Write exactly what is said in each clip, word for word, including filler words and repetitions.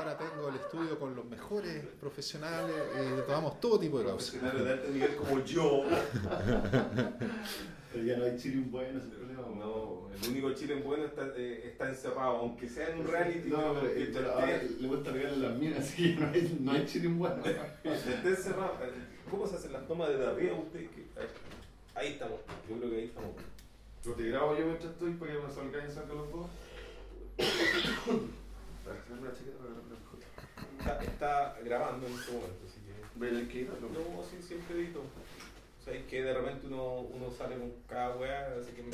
ahora tengo el estudio con los mejores profesionales, eh, tomamos todo tipo de causas. Profesionales de alto nivel como yo. Pero ya no hay chile bueno, ese problema. No, el único chile bueno está, eh, está encerrado, aunque sea en un reality. No, pero, que eh, pero ahora le gusta pegarle las minas, así que no hay, no hay chile bueno. Está encerrado. ¿Cómo se hacen las tomas desde arriba ustedes? Ahí estamos, yo creo que ahí estamos. Pero te grabo yo mientras estoy para que me salgan y salgan los dos. Está, está grabando en este momento, así que. ¿Ven el que No, sí, siempre edito. O sea, es que de repente uno, uno sale con cada weá, así que me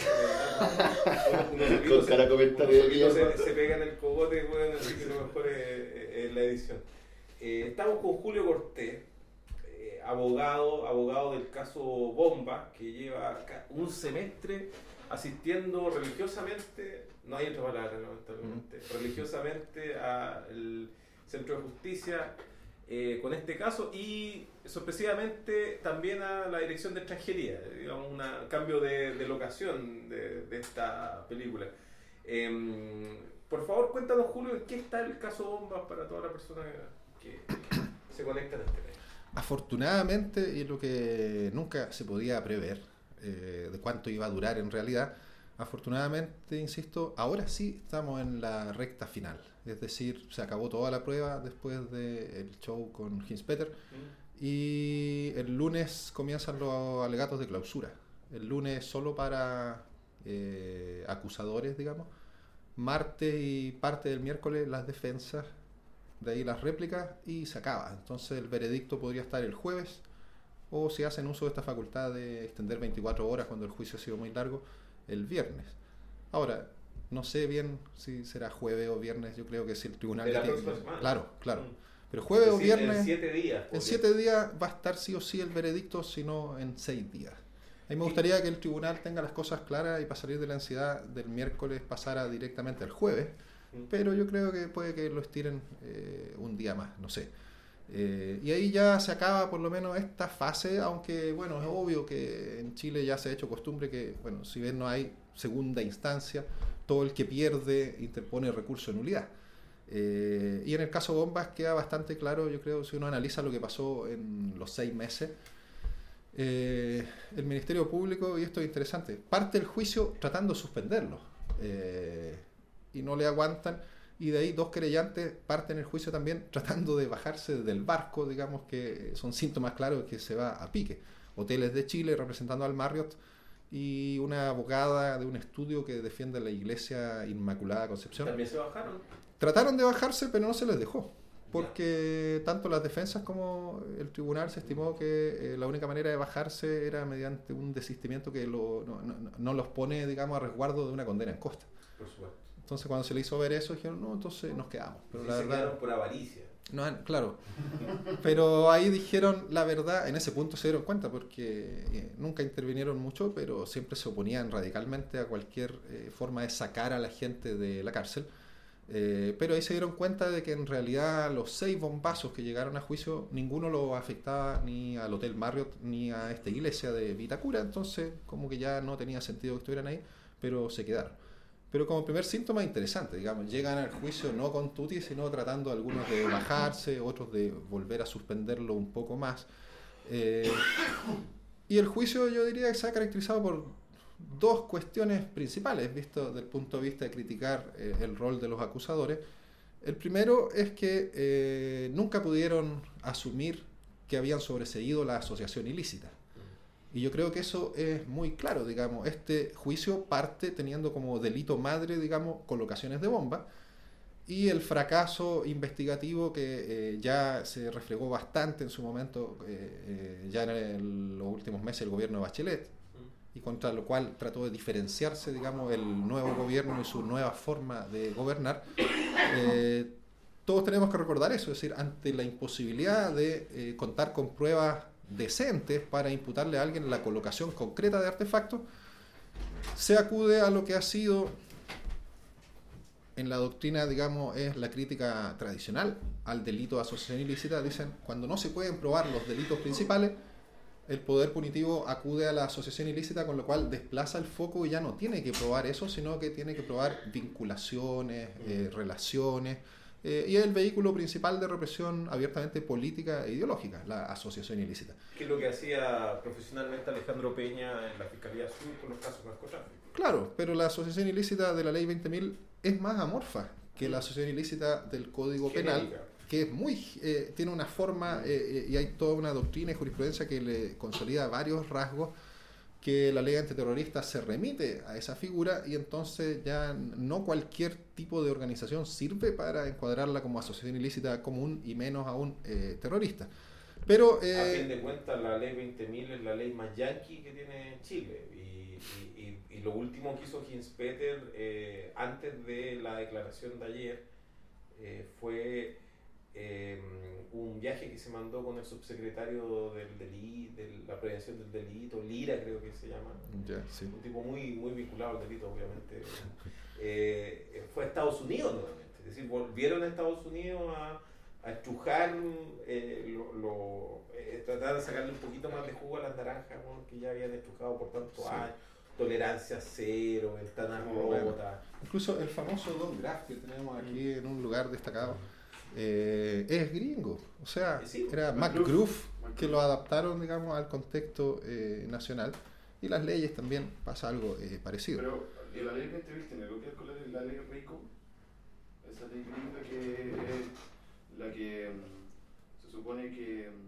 uno, uno con cada comentario uno, uno se, se pega en el cogote, weón, así que lo mejor es, es la edición. Eh, estamos con Julio Cortés, eh, abogado, abogado del caso Bomba, que lleva un semestre asistiendo religiosamente, no hay otra palabra, lamentablemente, mm. religiosamente al Centro de Justicia eh, con este caso y sorpresivamente también a la Dirección de Extranjería, digamos, un cambio de, de locación de, de esta película. Eh, por favor, cuéntanos, Julio, ¿en qué está el caso Bomba para toda la persona que, que se conecta a este tema? Afortunadamente, y lo que nunca se podía prever, eh, de cuánto iba a durar en realidad, afortunadamente, insisto, ahora sí estamos en la recta final. Es decir, se acabó toda la prueba después del show con Hinspeter mm. y el lunes comienzan los alegatos de clausura. El lunes solo para eh, acusadores, digamos. Martes y parte del miércoles las defensas, de ahí las réplicas y se acaba. Entonces el veredicto podría estar el jueves o si hacen uso de esta facultad de extender veinticuatro horas cuando el juicio ha sido muy largo, el viernes. Ahora, no sé bien si será jueves o viernes, yo creo que si el tribunal... De la tiene, próxima semana. Claro, claro. Mm. Pero jueves es o viernes... En siete días. En siete días va a estar sí o sí el veredicto, si no en seis días. A mí me gustaría que el tribunal tenga las cosas claras y para salir de la ansiedad del miércoles pasara directamente al jueves, mm. pero yo creo que puede que lo estiren eh, un día más, no sé. Eh, y ahí ya se acaba por lo menos esta fase, aunque bueno, es obvio que en Chile ya se ha hecho costumbre que, bueno, si bien no hay segunda instancia, todo el que pierde interpone recurso de nulidad. Eh, y en el caso Bombas queda bastante claro, yo creo, si uno analiza lo que pasó en los seis meses, eh, el Ministerio Público, y esto es interesante, parte el juicio tratando de suspenderlo, eh, y no le aguantan. Y de ahí dos querellantes parten el juicio también tratando de bajarse del barco, digamos que son síntomas claros de que se va a pique. Hoteles de Chile representando al Marriott y una abogada de un estudio que defiende la Iglesia Inmaculada Concepción. ¿También se bajaron? Trataron de bajarse, pero no se les dejó, porque ya. Tanto las defensas como el tribunal se estimó que eh, la única manera de bajarse era mediante un desistimiento que lo, no, no, no los pone, digamos, a resguardo de una condena en costa. Por supuesto. Entonces cuando se le hizo ver eso dijeron no, entonces nos quedamos, pero sí, la se verdad quedaron por avaricia. No, claro, pero ahí dijeron la verdad, en ese punto se dieron cuenta porque eh, nunca intervinieron mucho, pero siempre se oponían radicalmente a cualquier eh, forma de sacar a la gente de la cárcel, eh, pero ahí se dieron cuenta de que en realidad los seis bombazos que llegaron a juicio ninguno lo afectaba ni al Hotel Marriott ni a esta iglesia de Vitacura, entonces como que ya no tenía sentido que estuvieran ahí, pero se quedaron. Pero como primer síntoma interesante, digamos, llegan al juicio no con tutti, sino tratando algunos de bajarse, otros de volver a suspenderlo un poco más. Eh, y el juicio yo diría que se ha caracterizado por dos cuestiones principales, visto desde el punto de vista de criticar eh, el rol de los acusadores. El primero es que eh, nunca pudieron asumir que habían sobreseído la asociación ilícita. Y yo creo que eso es muy claro, digamos, este juicio parte teniendo como delito madre, digamos, colocaciones de bomba, y el fracaso investigativo que eh, ya se reflejó bastante en su momento, eh, eh, ya en el, los últimos meses, el gobierno de Bachelet, y contra lo cual trató de diferenciarse, digamos, el nuevo gobierno y su nueva forma de gobernar. Eh, todos tenemos que recordar eso, es decir, ante la imposibilidad de eh, contar con pruebas decentes para imputarle a alguien la colocación concreta de artefactos, se acude a lo que ha sido en la doctrina, digamos, es la crítica tradicional al delito de asociación ilícita. Dicen, cuando no se pueden probar los delitos principales, el poder punitivo acude a la asociación ilícita, con lo cual desplaza el foco y ya no tiene que probar eso, sino que tiene que probar vinculaciones, eh, relaciones, eh, y es el vehículo principal de represión abiertamente política e ideológica, la asociación ilícita. Que es lo que hacía profesionalmente Alejandro Peña en la Fiscalía Sur con los casos de narcotráfico. Claro, pero la asociación ilícita de la ley veinte mil es más amorfa que la asociación ilícita del Código Genérica. Penal, que es muy eh, tiene una forma eh, y hay toda una doctrina y jurisprudencia que le consolida varios rasgos que la ley antiterrorista se remite a esa figura, y entonces ya no cualquier tipo de organización sirve para encuadrarla como asociación ilícita común y menos aún eh, terrorista. Pero eh, a fin de cuentas, la ley veinte mil es la ley más yanqui que tiene Chile, y, y, y, y lo último que hizo Hinspeter eh, antes de la declaración de ayer eh, fue Eh, un viaje que se mandó con el subsecretario del delito, de la prevención del delito, Lira creo que se llama, yeah, sí. un tipo muy, muy vinculado al delito obviamente, eh, fue a Estados Unidos nuevamente, es decir, volvieron a Estados Unidos a, a estrujar, eh, lo, lo, eh, tratar de sacarle un poquito más de jugo a las naranjas, ¿no?, que ya habían estrujado por tantos sí. años, tolerancia cero, ventanas rotas. Bueno, incluso el famoso Don Graff que tenemos aquí en un lugar destacado, Eh, es gringo, o sea, sí, era McGruff que lo adaptaron, digamos, al contexto eh, nacional, y las leyes también pasa algo eh, parecido. Pero la ley que entreviste tiene algo que ver con la ley RICO, esa ley gringa que es la que um, se supone que um,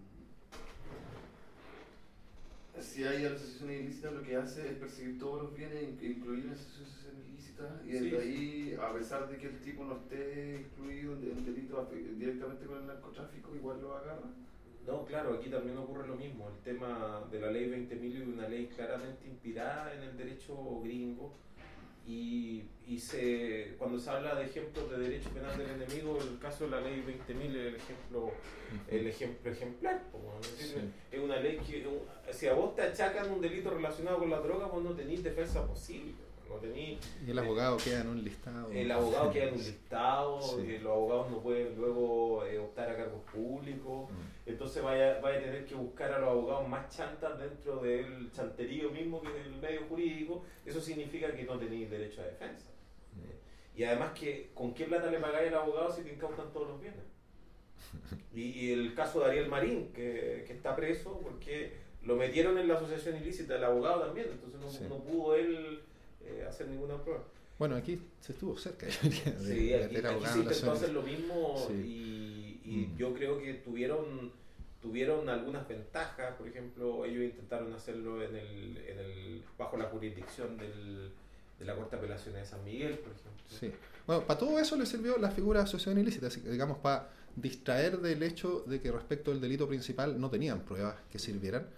si hay asociación ilícita, lo que hace es perseguir todos los bienes, incluir la asociación ilícita, y desde sí. ahí, a pesar de que el tipo no esté incluido en delito directamente con el narcotráfico, igual lo agarra. No, claro, aquí también ocurre lo mismo. El tema de la ley veinte mil es una ley claramente inspirada en el derecho gringo, y, y se, cuando se habla de ejemplos de derecho penal del enemigo, el caso de la ley veinte mil es el ejemplo, el ejemplo ejemplar. Es, decir, sí. es una ley que, si a vos te achacan un delito relacionado con la droga, vos no tenés defensa posible. No tení, y el abogado eh, queda en un listado. El abogado queda en un listado, sí. eh, los abogados no pueden luego eh, optar a cargos públicos, mm. entonces vaya, vaya a tener que buscar a los abogados más chantas dentro del chanterío mismo que del medio jurídico. Eso significa que no tenéis derecho a defensa. Mm. Eh, y además, que ¿con qué plata le pagáis al abogado si te incautan todos los bienes? y, y el caso de Ariel Marín, que, que está preso porque lo metieron en la asociación ilícita, el abogado también, entonces no, sí. no pudo él Eh, hacer ninguna prueba. Bueno, aquí se estuvo cerca de, sí, de aquí, aquí se intentó hacer lo mismo, sí. y, y mm. yo creo que tuvieron tuvieron algunas ventajas. Por ejemplo, ellos intentaron hacerlo en el, en el bajo la jurisdicción del, de la Corte de Apelaciones de San Miguel, por ejemplo. Sí. Bueno, para todo eso le sirvió la figura de asociación ilícita, así que, digamos, para distraer del hecho de que respecto al delito principal no tenían pruebas que sirvieran,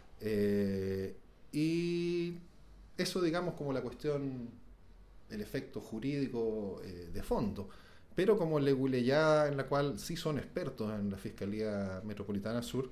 eh, y eso, digamos, como la cuestión, el efecto jurídico eh, de fondo, pero como leguleyada en la cual sí son expertos en la Fiscalía Metropolitana Sur,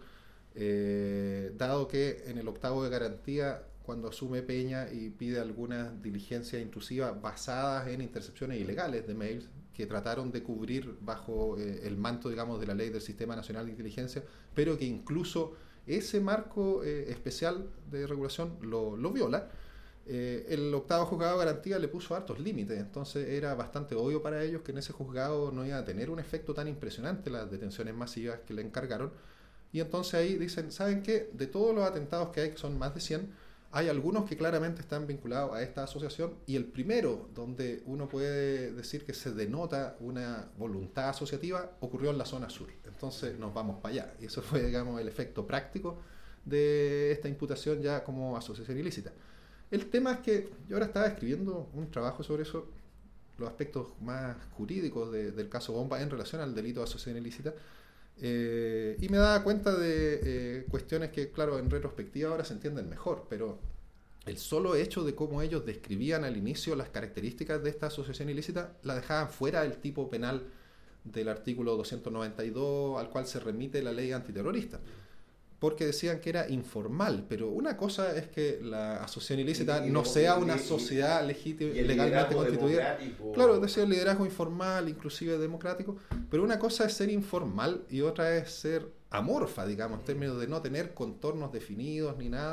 eh, dado que en el octavo de garantía, cuando asume Peña y pide algunas diligencias intrusivas basadas en intercepciones ilegales de mails que trataron de cubrir bajo eh, el manto, digamos, de la ley del Sistema Nacional de Inteligencia, pero que incluso ese marco eh, especial de regulación lo, lo viola. Eh, el octavo juzgado de garantía le puso hartos límites, entonces era bastante obvio para ellos que en ese juzgado no iba a tener un efecto tan impresionante las detenciones masivas que le encargaron, y entonces ahí dicen, ¿saben qué? De todos los atentados que hay, que son más de cien, hay algunos que claramente están vinculados a esta asociación, y el primero donde uno puede decir que se denota una voluntad asociativa ocurrió en la zona sur, entonces nos vamos para allá, y eso fue, digamos, el efecto práctico de esta imputación ya como asociación ilícita. El tema es que yo ahora estaba escribiendo un trabajo sobre eso, los aspectos más jurídicos de, del caso Bomba en relación al delito de asociación ilícita, eh, y me daba cuenta de eh, cuestiones que, claro, en retrospectiva ahora se entienden mejor, pero el solo hecho de cómo ellos describían al inicio las características de esta asociación ilícita la dejaban fuera del tipo penal del artículo doscientos noventa y dos al cual se remite la ley antiterrorista, porque decían que era informal, pero una cosa es que la asociación ilícita y, y, no sea una y, sociedad legítima, legalmente constituida. Claro, decía el liderazgo informal, inclusive democrático, pero una cosa es ser informal y otra es ser amorfa, digamos, en términos de no tener contornos definidos ni nada,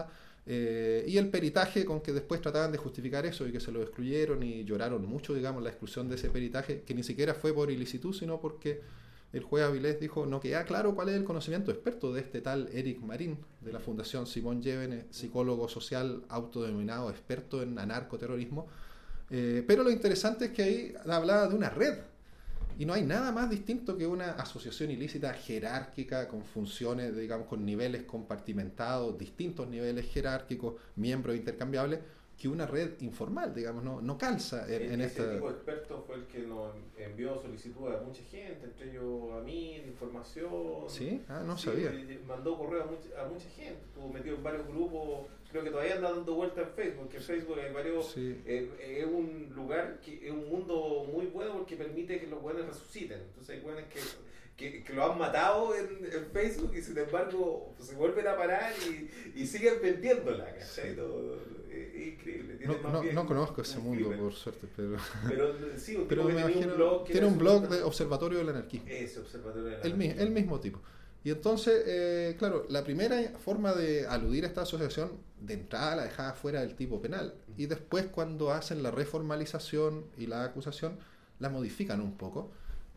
Eh, y el peritaje con que después trataban de justificar eso y que se lo excluyeron y lloraron mucho, digamos, la exclusión de ese peritaje, que ni siquiera fue por ilicitud, sino porque el juez Avilés dijo no queda claro cuál es el conocimiento experto de este tal Eric Marín, de la Fundación Simón Llévenes, psicólogo social autodenominado experto en anarcoterrorismo. Eh, pero lo interesante es que ahí hablaba de una red. Y no hay nada más distinto que una asociación ilícita jerárquica con funciones, digamos, con niveles compartimentados, distintos niveles jerárquicos, miembros intercambiables, que una red informal, digamos, no, no calza en, el, en ese esta... tipo de experto fue el que nos envió solicitudes a mucha gente, entre ellos a mí, de información. ¿Sí? Ah, no sí, sabía. Mandó correo a mucha, a mucha gente, estuvo metido en varios grupos, creo que todavía anda dando vueltas en Facebook, porque Facebook hay varios, Sí. eh, es un lugar, que es un mundo muy bueno porque permite que los buenos resuciten. Entonces hay buenos que, que, que lo han matado en, en Facebook y sin embargo pues, se vuelven a parar y, y siguen vendiéndola, ¿cachai? Sí. Todo, es increíble. No, más no, bien no conozco ese un mundo, crimen. por suerte, pero... Pero sí, un pero tipo me que tenía imagino, un blog que tiene era un blog súper- de Observatorio del Anarquismo. Ese observatorio de la El, mi- anarquía. el mismo tipo. Y entonces, eh, claro, la primera forma de aludir a esta asociación, de entrada la dejaba fuera del tipo penal. Y después, cuando hacen la reformalización y la acusación, la modifican un poco.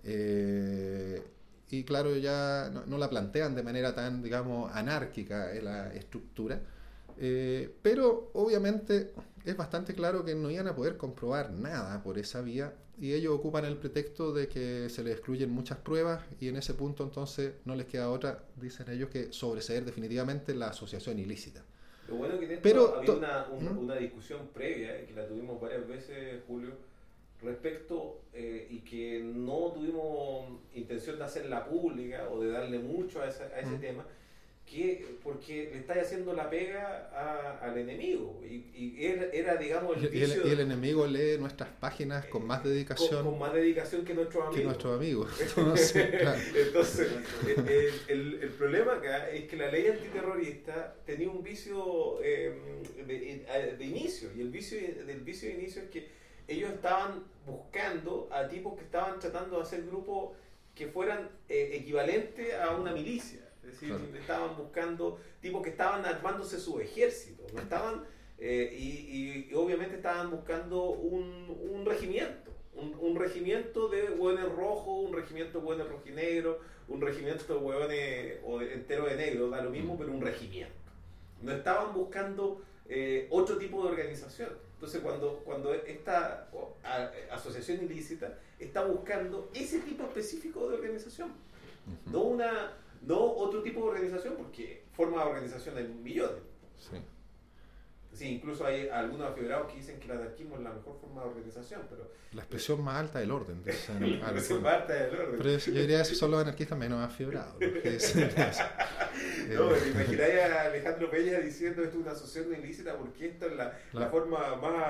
Eh, y claro, ya no, no la plantean de manera tan, digamos, anárquica en la estructura. Eh, pero, obviamente, es bastante claro que no iban a poder comprobar nada por esa vía. Y ellos ocupan el pretexto de que se les excluyen muchas pruebas y en ese punto entonces no les queda otra, dicen ellos, que sobreseer definitivamente la asociación ilícita. Lo bueno que en esto Pero había to- una, un- ¿Mm? una discusión previa, eh, que la tuvimos varias veces, Julio, respecto eh, y que no tuvimos intención de hacerla pública o de darle mucho a, esa- a ese ¿Mm? tema, que porque le estáis haciendo la pega a- al enemigo y, y era, era, digamos, el Y el, vicio y el enemigo lee nuestras páginas con más dedicación con, con más dedicación que nuestros amigos. que nuestros amigos. Entonces, claro. Entonces, el, el, el problema acá es que la ley antiterrorista tenía un vicio eh, de, de inicio, y el vicio del vicio de inicio es que ellos estaban buscando a tipos que estaban tratando de hacer grupos que fueran eh, equivalentes a una milicia. Es decir, Claro. estaban buscando tipos que estaban armándose su ejército, no estaban eh, y, y, y obviamente estaban buscando un, un regimiento. Un, un regimiento de hueones rojos, un regimiento de hueones rojinegros, un regimiento de hueones o de, entero de negro, da lo mismo, pero un regimiento. No estaban buscando eh, otro tipo de organización. Entonces, cuando, cuando esta o, a, asociación ilícita está buscando ese tipo específico de organización, Ujú. no una no otro tipo de organización, porque formas de organización hay millones. Sí. Sí, incluso hay algunos afiebrados que dicen que el anarquismo es la mejor forma de organización, pero La expresión más alta del orden. Dicen, es algunos. parte del orden. Pero yo diría que esos son los anarquistas menos afiebrados. los que dicen eso. No, Eh, imagináis a Alejandro Peña diciendo esto es una asociación ilícita porque esto es la, la La- forma más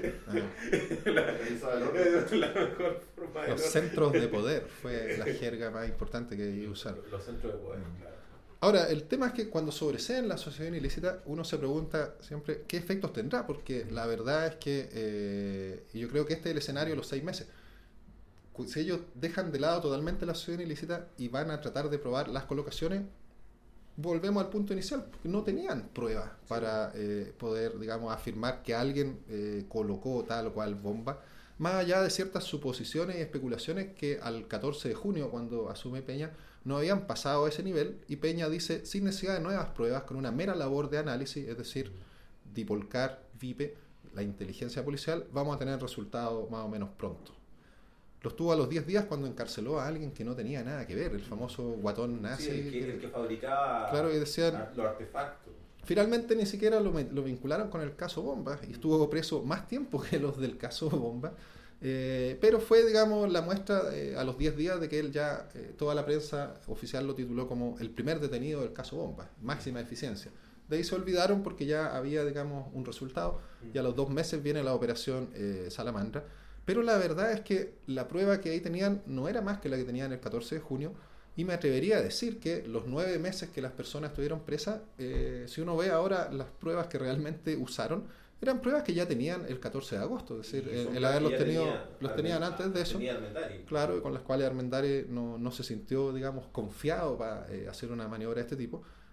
ah. la, Organizada del orden. la mejor forma de Los orden. centros de poder fue la jerga más importante que usaron. Los centros de poder, Mm. claro. Ahora, el tema es que cuando sobreseen la asociación ilícita, uno se pregunta siempre qué efectos tendrá, porque la verdad es que, eh, y yo creo que este es el escenario de los seis meses. Cu- Si ellos dejan de lado totalmente la asociación ilícita y van a tratar de probar las colocaciones, volvemos al punto inicial, porque no tenían pruebas para eh, poder, digamos, afirmar que alguien eh, colocó tal o cual bomba, más allá de ciertas suposiciones y especulaciones que al catorce de junio, cuando asume Peña, no habían pasado a ese nivel, y Peña dice, sin necesidad de nuevas pruebas, con una mera labor de análisis, es decir, Dipolcar, Vipe, la inteligencia policial, vamos a tener resultados más o menos pronto. Los tuvo a los diez días cuando encarceló a alguien que no tenía nada que ver, el famoso guatón nazi. Sí, el, que, que- el que fabricaba Claro, y decían, a- los artefactos. finalmente ni siquiera lo, me- lo vincularon con el caso Bomba y estuvo preso más tiempo que los del caso Bomba. Eh, pero fue, digamos, la muestra eh, a los diez días de que él ya, eh, toda la prensa oficial lo tituló como el primer detenido del caso Bomba, máxima eficiencia. De ahí se olvidaron porque ya había, digamos, un resultado y a los dos meses viene la operación eh, Salamandra. Pero la verdad es que la prueba que ahí tenían no era más que la que tenían el catorce de junio, y me atrevería a decir que los nueve meses que las personas estuvieron presas, eh, si uno ve ahora las pruebas que realmente usaron, eran pruebas que ya tenían el catorce de agosto, es decir, Y el, son el pruebas haberlos que ya tenido, tenía los tenían Armen- antes de eso, tenía Armendari. claro, y con las cuales Armendari no, no se sintió, digamos, confiado para eh, hacer una maniobra de este tipo.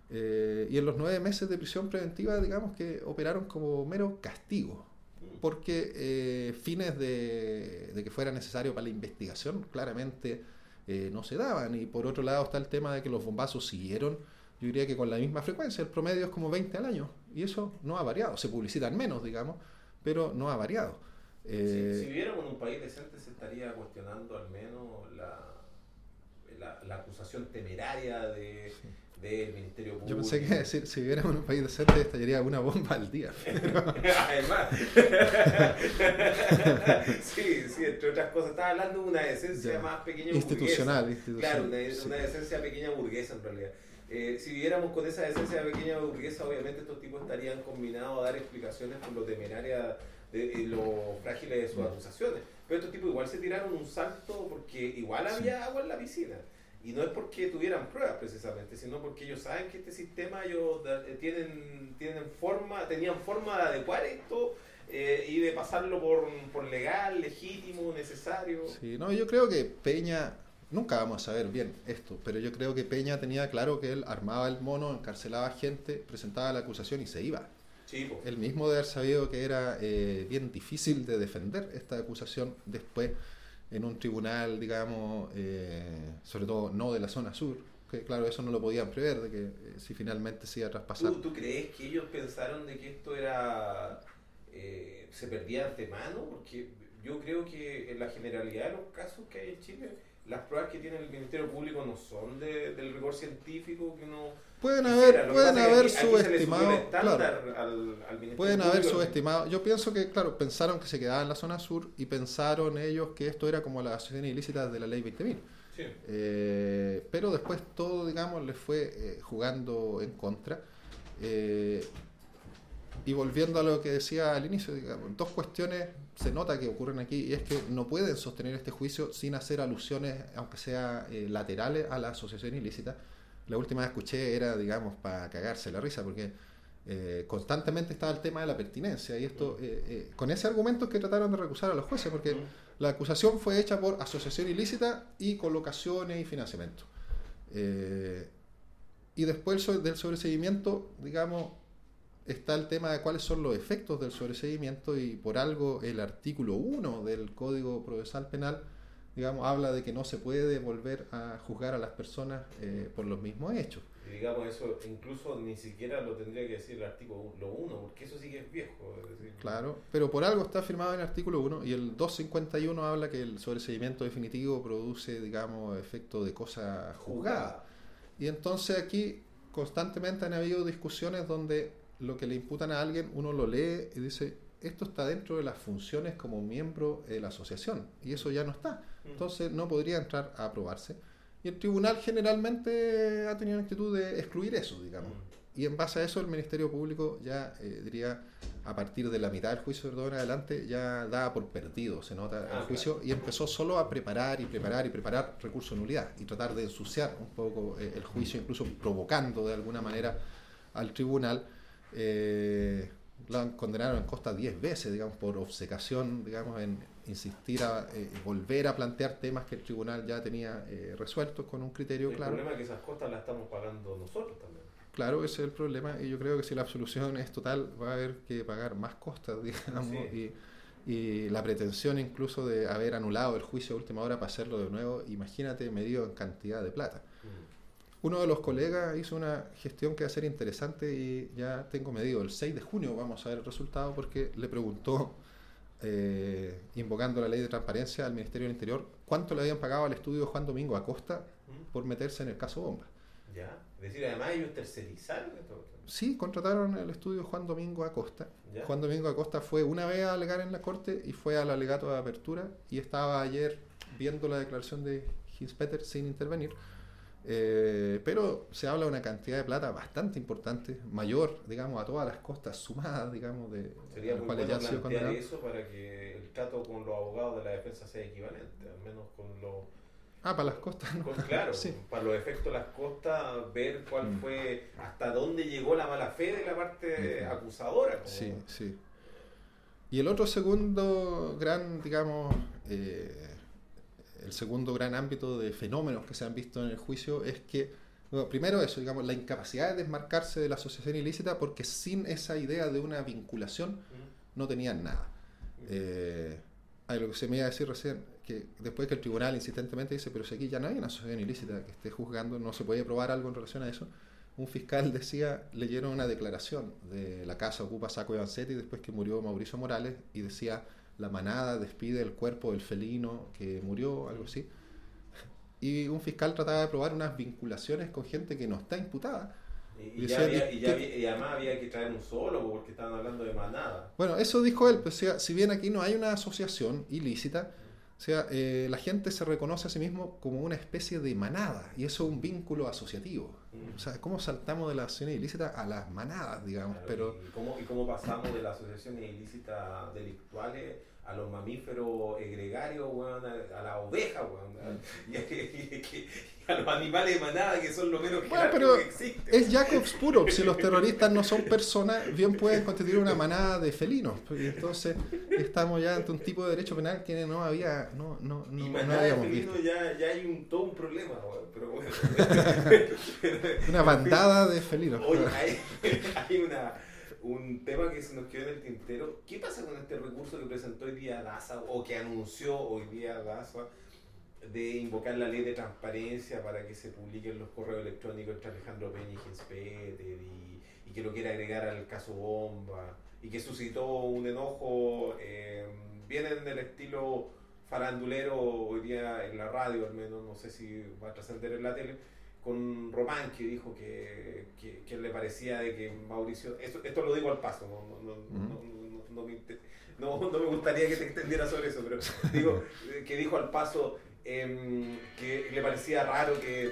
Eh, y en los nueve meses de prisión preventiva, digamos que operaron como mero castigo, porque eh, fines de, de que fuera necesario para la investigación claramente eh, no se daban. Y por otro lado está el tema de que los bombazos siguieron, yo diría que con la misma frecuencia, el promedio es como veinte al año, y eso no ha variado, se publicitan menos, digamos, pero no ha variado. Eh, si, si viviéramos en un país decente se estaría cuestionando al menos la, la, la acusación temeraria de... sí. del Ministerio Público. Yo pensé que decir, si viviéramos en un país decente estallaría una bomba al día. Pero... Además. sí, sí, entre otras cosas. Estaba hablando de una decencia ya. más pequeña institucional, burguesa. Institucional. Claro, una, sí. una decencia pequeña burguesa en realidad. Eh, si viviéramos con esa decencia pequeña burguesa, obviamente estos tipos estarían combinados a dar explicaciones por lo temeraria de, de lo frágiles de sus mm. acusaciones. Pero estos tipos igual se tiraron un salto porque igual había sí. agua en la piscina. Y no es porque tuvieran pruebas precisamente, sino porque ellos saben que este sistema ellos tienen, tienen forma, tenían forma de adecuar esto eh, y de pasarlo por, por legal, legítimo, necesario. Sí, no, yo creo que Peña, nunca vamos a saber bien esto, pero yo creo que Peña tenía claro que él armaba el mono, encarcelaba gente, presentaba la acusación y se iba. Sí, pues. Él mismo de haber sabido que era eh, bien difícil de defender esta acusación después en un tribunal, digamos, eh, sobre todo no de la zona sur, que claro, eso no lo podían prever, de que eh, si finalmente se iba a traspasar. ¿Tú, ¿Tú crees que ellos pensaron de que esto era eh, se perdía de antemano? Porque yo creo que en la generalidad de los casos que hay en Chile, las pruebas que tiene el Ministerio Público no son de, del rigor científico que uno pueden haber quisiera. pueden haber aquí, subestimado aquí claro, al, al pueden haber subestimado. Yo pienso que claro, pensaron que se quedaba en la zona sur y pensaron ellos que esto era como la asociación ilícita de la ley veinte mil. Sí. Eh, pero después todo, digamos, les fue eh, jugando en contra. Eh, y volviendo a lo que decía al inicio, digamos, dos cuestiones se nota que ocurren aquí, y es que no pueden sostener este juicio sin hacer alusiones, aunque sea eh, laterales, a la asociación ilícita. La última vez que escuché era, digamos, para cagarse la risa, porque eh, constantemente estaba el tema de la pertinencia, y esto, eh, eh, con ese argumento es que trataron de recusar a los jueces, porque la acusación fue hecha por asociación ilícita y colocaciones y financiamiento. Eh, y después del sobreseguimiento, digamos, está el tema de cuáles son los efectos del sobreseguimiento, y por algo el artículo uno del Código Procesal Penal, digamos, habla de que no se puede volver a juzgar a las personas eh, por los mismos hechos. Y digamos, eso incluso ni siquiera lo tendría que decir el artículo uno, porque eso sí que es viejo. Es decir, claro, pero por algo está firmado en el artículo uno, y el doscientos cincuenta y uno habla que el sobreseguimiento definitivo produce, digamos, efecto de cosa juzgada. Y entonces aquí constantemente han habido discusiones donde lo que le imputan a alguien, uno lo lee y dice, esto está dentro de las funciones como miembro de la asociación, y eso ya no está. Entonces no podría entrar a aprobarse. Y el tribunal generalmente ha tenido la actitud de excluir eso, digamos. Y en base a eso el Ministerio Público ya, eh, diría, a partir de la mitad del juicio, perdón, en adelante, ya daba por perdido, se nota, ah, el juicio, claro. Y empezó solo a preparar y preparar y preparar recurso de nulidad, y tratar de ensuciar un poco eh, el juicio, incluso provocando de alguna manera al tribunal. Eh, lo condenaron en Costa diez veces, digamos, por obcecación, digamos, en insistir a eh, volver a plantear temas que el tribunal ya tenía eh, resueltos con un criterio el claro. El problema es que esas costas las estamos pagando nosotros también. Claro, ese es el problema, y yo creo que si la absolución es total va a haber que pagar más costas, digamos, sí. y, y la pretensión incluso de haber anulado el juicio a última hora para hacerlo de nuevo, imagínate, medido en cantidad de plata. Mm. Uno de los colegas hizo una gestión que va a ser interesante, y ya tengo medido, el seis de junio vamos a ver el resultado, porque le preguntó, eh, invocando la ley de transparencia al Ministerio del Interior, cuánto le habían pagado al estudio Juan Domingo Acosta por meterse en el caso Bomba. Ya, es decir, además ellos tercerizaron esto. Sí, contrataron el estudio Juan Domingo Acosta. ¿Ya? Juan Domingo Acosta fue una vez a alegar en la corte y fue al alegato de apertura, y estaba ayer viendo la declaración de Hinspeter sin intervenir. Eh, pero se habla de una cantidad de plata bastante importante, mayor, digamos, a todas las costas sumadas, digamos, de sería muy bueno plantear eso para que el trato con los abogados de la defensa sea equivalente, al menos con los ah, para las costas, ¿no? Con, claro, sí. Para los efectos de las costas, ver cuál mm. fue, hasta dónde llegó la mala fe de la parte mm. acusadora. Como... Sí, sí. Y el otro segundo gran, digamos, eh, el segundo gran ámbito de fenómenos que se han visto en el juicio es que Bueno, primero eso, digamos, la incapacidad de desmarcarse de la asociación ilícita, porque sin esa idea de una vinculación Mm. no tenían nada. Eh, hay lo que se me iba a decir recién, que después que el tribunal insistentemente dice, pero si aquí ya no hay una asociación ilícita que esté juzgando, no se puede probar algo en relación a eso, un fiscal decía, leyeron una declaración de la casa Ocupa Sacco y Vanzetti después que murió Mauricio Morales, y decía, la manada despide el cuerpo del felino que murió, algo así. Y un fiscal trataba de probar unas vinculaciones con gente que no está imputada. Y, y, ya había, y, ya había, y además había que traer un zoólogo porque estaban hablando de manada. Bueno, eso dijo él, pues, o sea, si bien aquí no hay una asociación ilícita, o sea, eh, la gente se reconoce a sí mismo como una especie de manada, y eso es un vínculo asociativo. Mm. O sea, ¿cómo saltamos de la asociación ilícita a las manadas, digamos? Claro, pero y, cómo, ¿Y cómo pasamos de las asociaciones ilícitas delictuales a los mamíferos egregarios, weón, a, a la oveja, weón, mm. y, a, y, y, y a los animales de manada, que son lo menos bueno, pero que existen? Es Jacobs puro. Si los terroristas no son personas, bien pueden constituir una manada de felinos. Y entonces estamos ya ante un tipo de derecho penal que no había, no, no, no, y no manada habíamos de felinos visto. ya, ya hay un, todo un problema, weón, pero bueno. Una bandada de felinos. Oye, hay, hay una... un tema que se nos quedó en el tintero. ¿Qué pasa con este recurso que presentó hoy día Daza, o que anunció hoy día Daza, de invocar la ley de transparencia para que se publiquen los correos electrónicos entre Alejandro Peña y Ginspeter, y, y que lo quiere agregar al caso Bomba, y que suscitó un enojo eh, bien en el estilo farandulero hoy día en la radio, al menos, no sé si va a trascender en la tele, con Román, que dijo que, que, que le parecía de que Mauricio, esto, esto lo digo al paso, no, no, no, uh-huh. no, no, no, me, no, no me gustaría que te extendieras sobre eso, pero digo, que dijo al paso eh, que le parecía raro que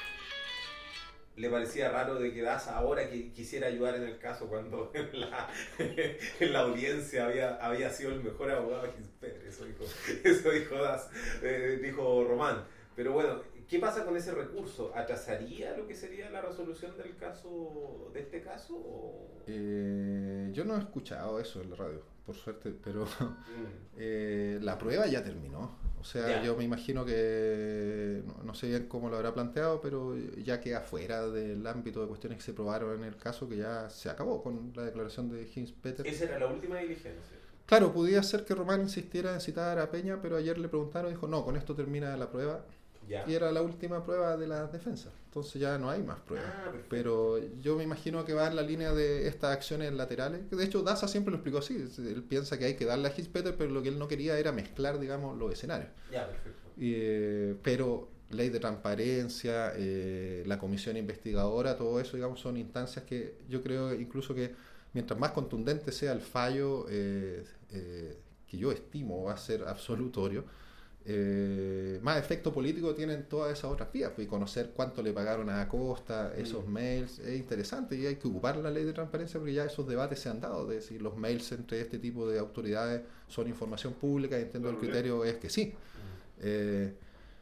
le parecía raro de que Daza ahora que quisiera ayudar en el caso, cuando en la, en la audiencia había, había sido el mejor abogado de Ginspeter. Eso dijo, eso dijo Daza, eh, dijo Román. Pero bueno, ¿qué pasa con ese recurso? ¿Atrasaría lo que sería la resolución del caso, de este caso? O... Eh, yo no he escuchado eso en la radio, por suerte, pero mm. eh, la prueba ya terminó. O sea, yeah. yo me imagino que, no, no sé bien cómo lo habrá planteado, pero ya queda fuera del ámbito de cuestiones que se probaron en el caso, que ya se acabó con la declaración de Ginspeter. ¿Esa era la última diligencia? Claro, podía ser que Román insistiera en citar a Peña, pero ayer le preguntaron y dijo, no, con esto termina la prueba. Ya. Y era la última prueba de la defensa. Entonces ya no hay más pruebas. Ah, pero yo me imagino que va en la línea de estas acciones laterales. De hecho, Daza siempre lo explicó así. Él piensa que hay que darle a Ginspeter, pero lo que él no quería era mezclar, digamos, los escenarios. Ya, perfecto. Y, eh, pero ley de transparencia, eh, la comisión investigadora, todo eso, digamos, son instancias que yo creo incluso que mientras más contundente sea el fallo, eh, eh, que yo estimo va a ser absolutorio, Eh, más efecto político tienen todas esas otras vías, pues, y conocer cuánto le pagaron a Acosta, esos mm. mails, es interesante, y hay que ocupar la ley de transparencia porque ya esos debates se han dado, de si los mails entre este tipo de autoridades son información pública, y entiendo el criterio es que sí. Mm. Eh,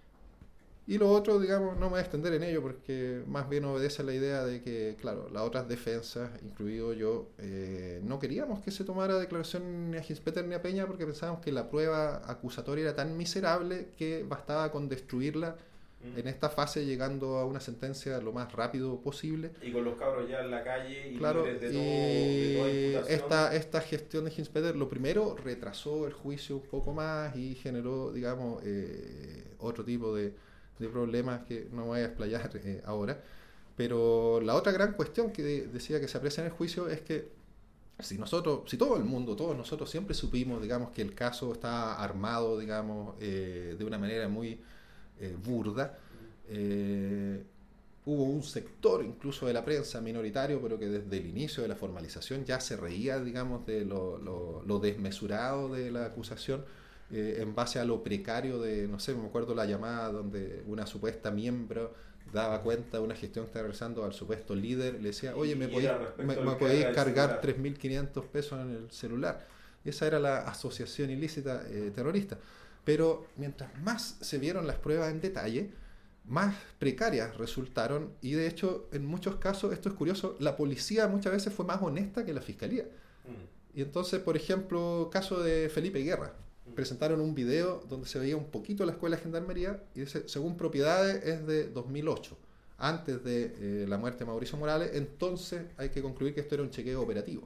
y lo otro, digamos, no me voy a extender en ello porque más bien obedece a la idea de que, claro, las otras defensas, incluido yo, eh, no queríamos que se tomara declaración ni a Ginspeter ni a Peña porque pensábamos que la prueba acusatoria era tan miserable que bastaba con destruirla mm. en esta fase, llegando a una sentencia lo más rápido posible. Y con los cabros ya en la calle y claro, libres de, y todo, de toda imputación. Esta, esta gestión de Ginspeter, lo primero, retrasó el juicio un poco más y generó, digamos, eh, otro tipo de de problemas que no voy a explayar eh, ahora, pero la otra gran cuestión que de, decía que se aprecia en el juicio es que si nosotros, si todo el mundo, todos nosotros siempre supimos, digamos, que el caso está armado, digamos, eh, de una manera muy eh, burda, eh, hubo un sector incluso de la prensa minoritario, pero que desde el inicio de la formalización ya se reía, digamos, de lo, lo, lo desmesurado de la acusación, Eh, en base a lo precario de, no sé, me acuerdo la llamada donde una supuesta miembro daba cuenta de una gestión que estaba realizando al supuesto líder, le decía, oye, ¿me podéis, me, me podéis cargar tres mil quinientos pesos en el celular? Esa era la asociación ilícita eh, terrorista. Pero mientras más se vieron las pruebas en detalle, más precarias resultaron, y de hecho, en muchos casos, esto es curioso, la policía muchas veces fue más honesta que la fiscalía. Mm. Y entonces, por ejemplo, caso de Felipe Guerra, presentaron un video donde se veía un poquito la escuela de gendarmería y dice, según propiedades es de dos mil ocho. antes de eh, la muerte de Mauricio Morales, entonces hay que concluir que esto era un chequeo operativo.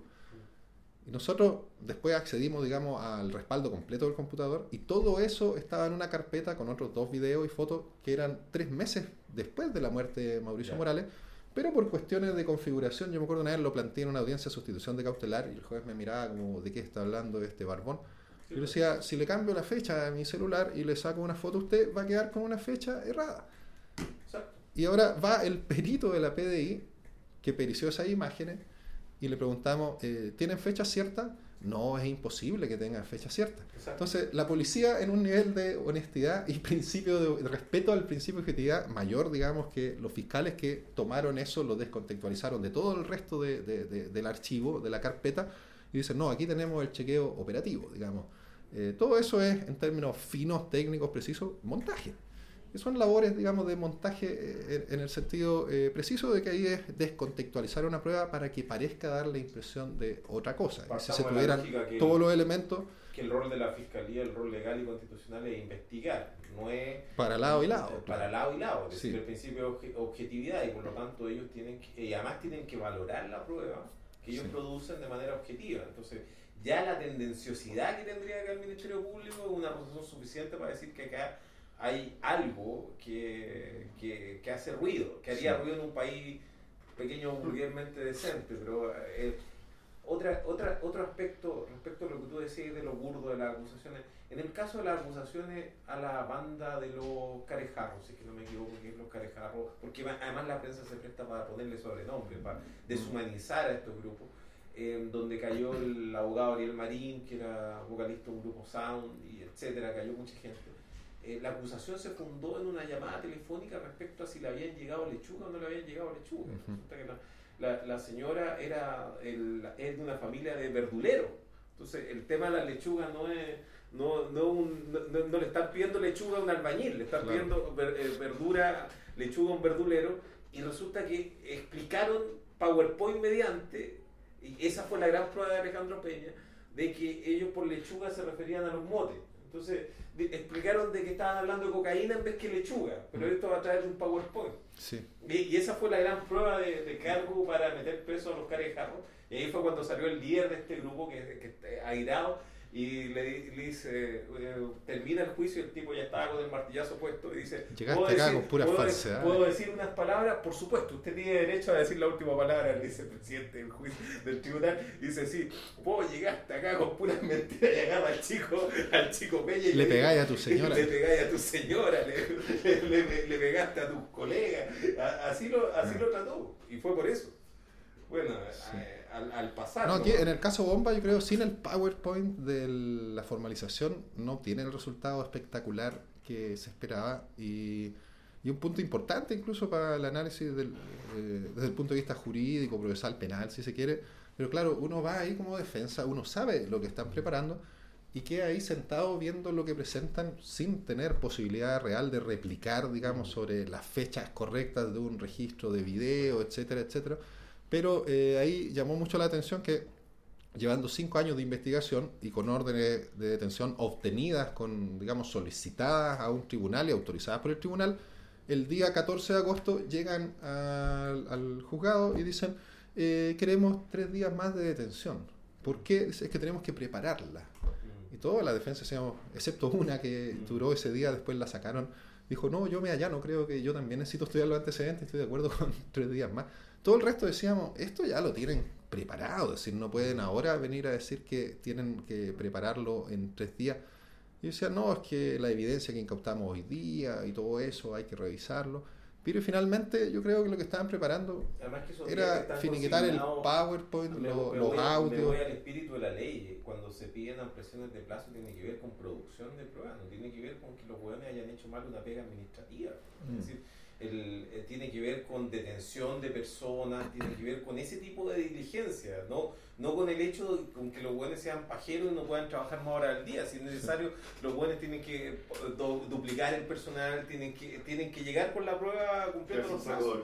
Y nosotros después accedimos, digamos, al respaldo completo del computador y todo eso estaba en una carpeta con otros dos videos y fotos que eran tres meses después de la muerte de Mauricio yeah. Morales, pero por cuestiones de configuración, yo me acuerdo una vez lo planteé en una audiencia de sustitución de cautelar y el juez me miraba como, ¿de qué está hablando este barbón? Sí, yo le decía, si le cambio la fecha a mi celular y le saco una foto a usted, va a quedar con una fecha errada. Exacto. Y ahora va el perito de la P D I que perició esas imágenes y le preguntamos, eh, ¿tienen fecha cierta? No, es imposible que tengan fecha cierta. Exacto. Entonces, la policía en un nivel de honestidad y principio de, de respeto al principio de objetividad mayor, digamos, que los fiscales que tomaron eso, lo descontextualizaron de todo el resto de, de, de, del archivo, de la carpeta, y dicen, no, aquí tenemos el chequeo operativo, digamos. Eh, todo eso es, en términos finos, técnicos, precisos, montaje. Que son labores, digamos, de montaje eh, en el sentido eh, preciso de que ahí es descontextualizar una prueba para que parezca dar la impresión de otra cosa. Y si se tuvieran todos los elementos... Que el rol de la Fiscalía, el rol legal y constitucional es investigar, no es... Para lado y lado. Para claro. lado y lado, es sí. decir, el principio de objetividad y por lo tanto ellos tienen que... Y además tienen que valorar la prueba que ellos sí. producen de manera objetiva. Entonces, ya la tendenciosidad que tendría acá el Ministerio Público es una razón suficiente para decir que acá hay algo que, que, que hace ruido, que haría sí. ruido en un país pequeño vulgarmente decente, pero eh, otra, otra, otro aspecto respecto a lo que tú decías de lo burdo de las acusaciones, en el caso de las acusaciones a la banda de los carejarros, si es que no me equivoco que es los carejarros, porque además la prensa se presta para ponerle sobrenombre, para deshumanizar a estos grupos, eh, donde cayó el abogado Ariel Marín, que era vocalista de un grupo Sound, y etcétera, cayó mucha gente. Eh, la acusación se fundó en una llamada telefónica respecto a si le habían llegado lechuga o no le habían llegado lechuga. Uh-huh. Resulta que la, la, la señora era el, es de una familia de verduleros. Entonces, el tema de la lechuga no es... No, no, un, no, no le están pidiendo lechuga a un albañil, le están claro. pidiendo ver, eh, verdura, lechuga a un verdulero. Y resulta que explicaron PowerPoint mediante, y esa fue la gran prueba de Alejandro Peña, de que ellos por lechuga se referían a los motes. Entonces, de, explicaron de que estaban hablando de cocaína en vez que lechuga, pero esto va a traer un PowerPoint. Sí. Y, y esa fue la gran prueba de, de cargo para meter preso a los carejarros. Y ahí fue cuando salió el líder de este grupo, que, que airado, y le, le dice, eh, termina el juicio y el tipo ya estaba con el martillazo puesto y dice, llegaste acá con pura ¿puedo, falsedad. ¿puedo decir unas palabras? Por supuesto, usted tiene derecho a decir la última palabra, le dice el presidente del juicio del tribunal, y dice, sí, vos llegaste acá con puras mentiras y agarra al chico, al chico Peña y le, le pegáis a tu señora. Le pegáis a tu señora, le, le, le, le pegaste a tus colegas, así lo, así lo trató, y fue por eso. Bueno, sí. a, al, al pasar... No, ¿no? En el caso Bomba, yo creo, sin el PowerPoint de la formalización, no tiene el resultado espectacular que se esperaba. Y, y un punto importante incluso para el análisis del, eh, desde el punto de vista jurídico, procesal, penal, si se quiere. Pero claro, uno va ahí como defensa, uno sabe lo que están preparando y queda ahí sentado viendo lo que presentan sin tener posibilidad real de replicar, digamos, sobre las fechas correctas de un registro de video, etcétera, etcétera. Pero eh, ahí llamó mucho la atención que, llevando cinco años de investigación y con órdenes de detención obtenidas, con, digamos, solicitadas a un tribunal y autorizadas por el tribunal, el día catorce de agosto llegan al, al juzgado y dicen, eh, queremos tres días más de detención. ¿Por qué? Es que tenemos que prepararla. Y toda la defensa, digamos, excepto una que duró ese día, después la sacaron, dijo, no, yo me allano, creo que yo también necesito estudiar los antecedentes, estoy de acuerdo con tres días más. Todo el resto decíamos, esto ya lo tienen preparado, es decir, no pueden ahora venir a decir que tienen que prepararlo en tres días. Y decía, no, es que la evidencia que incautamos hoy día y todo eso hay que revisarlo. Pero finalmente yo creo que lo que estaban preparando que era finiquitar el PowerPoint, me, lo, me los voy, audios. Me voy al espíritu de la ley. Cuando se piden ampliaciones de plazo tiene que ver con producción de pruebas, no tiene que ver con que los hueones hayan hecho mal una pega administrativa. Mm. Es decir, el, eh, tiene que ver con detención de personas, tiene que ver con ese tipo de diligencia, no, no con el hecho de con que los buenos sean pajeros y no puedan trabajar más horas al día. Si es necesario, los buenos tienen que do, duplicar el personal, tienen que tienen que llegar con la prueba cumpliendo los plazos.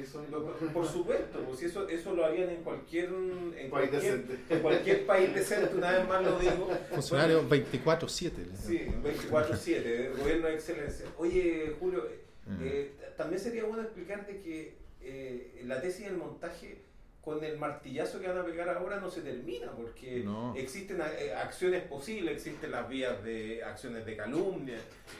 Por supuesto, pues si eso eso lo harían en cualquier en cualquier, en cualquier país decente, una vez más lo digo. Funcionario veinticuatro siete. Sí, veinticuatro siete, gobierno de excelencia. Oye, Julio, Mm. Eh, también sería bueno explicar de que eh, la tesis del montaje, con el martillazo que van a pegar ahora, no se termina, porque No. existen eh, acciones posibles, existen las vías de acciones de calumnia,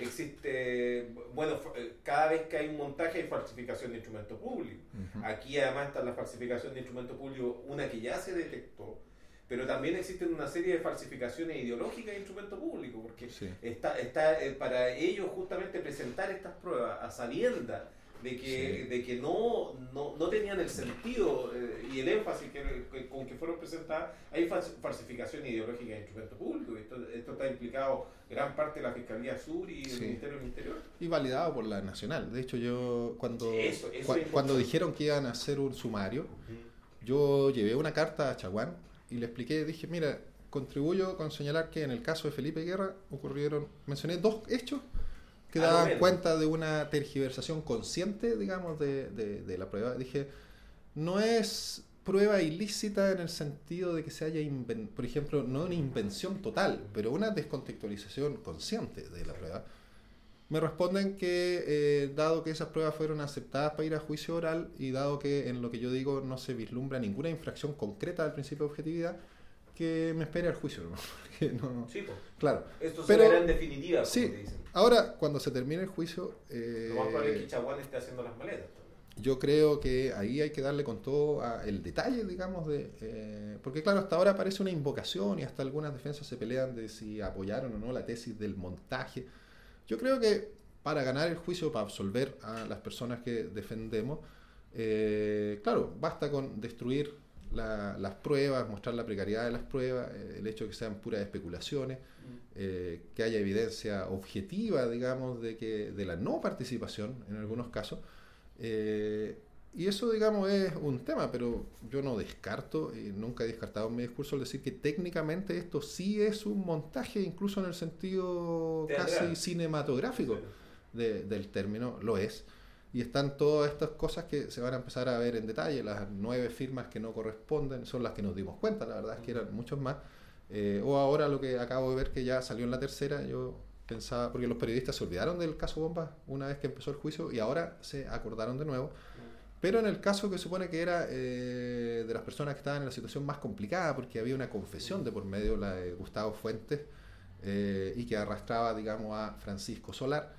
existe, bueno, cada vez que hay un montaje hay falsificación de instrumento público. Uh-huh. Aquí además está la falsificación de instrumento público, una que ya se detectó, pero también existen una serie de falsificaciones ideológicas de instrumento público, porque Sí. está, está eh, para ellos justamente presentar estas pruebas a sabiendas de que, Sí. de que no, no, no tenían el sentido eh, y el énfasis que, que, con que fueron presentadas. Hay falsificación ideológica de instrumento público. Esto, esto está implicado gran parte de la Fiscalía Sur y Sí. el Ministerio del Interior. Y validado por la Nacional. De hecho, yo cuando, Eso, eso cua- es cuando importante. dijeron que iban a hacer un sumario, yo llevé una carta a Chaguán y le expliqué, dije, mira, contribuyo con señalar que en el caso de Felipe Guerra ocurrieron, mencioné dos hechos que Ah, daban bueno. cuenta de una tergiversación consciente, digamos, de, de, de la prueba. Dije, no es prueba ilícita en el sentido de que se haya, inven- por ejemplo, no una invención total, pero una descontextualización consciente de la prueba. Me responden que, eh, dado que esas pruebas fueron aceptadas para ir a juicio oral y dado que en lo que yo digo no se vislumbra ninguna infracción concreta del principio de objetividad, que me espere al juicio, ¿no? Porque no- Sí, pues. claro. Esto Pero- se verá en definitiva, como sí. te dicen. Ahora, cuando se termine el juicio, eh, Lo más probable es que Chaguán esté haciendo las maletas también. yo creo que ahí hay que darle con todo a el detalle, digamos, de eh, porque claro, hasta ahora parece una invocación y hasta algunas defensas se pelean de si apoyaron o no la tesis del montaje. Yo creo que para ganar el juicio, para absolver a las personas que defendemos, eh, claro, basta con destruir la- las pruebas, mostrar la precariedad de las pruebas, eh, el hecho de que sean puras especulaciones, eh, que haya evidencia objetiva, digamos, de que de la no participación en algunos casos. Eh, y eso, digamos, es un tema, pero yo no descarto, y nunca he descartado en mi discurso el decir que técnicamente esto sí es un montaje, incluso en el sentido Teatral. casi cinematográfico de- del término, lo es. Y están todas estas cosas que se van a empezar a ver en detalle, las nueve firmas que no corresponden, son las que nos dimos cuenta, la verdad es que eran muchos más. Eh, o ahora lo que acabo de ver que ya salió en la tercera, yo pensaba, porque los periodistas se olvidaron del caso Bomba una vez que empezó el juicio y ahora se acordaron de nuevo. Pero en el caso que supone que era eh, de las personas que estaban en la situación más complicada, porque había una confesión de por medio, la de Gustavo Fuentes, eh, y que arrastraba, digamos, a Francisco Solar,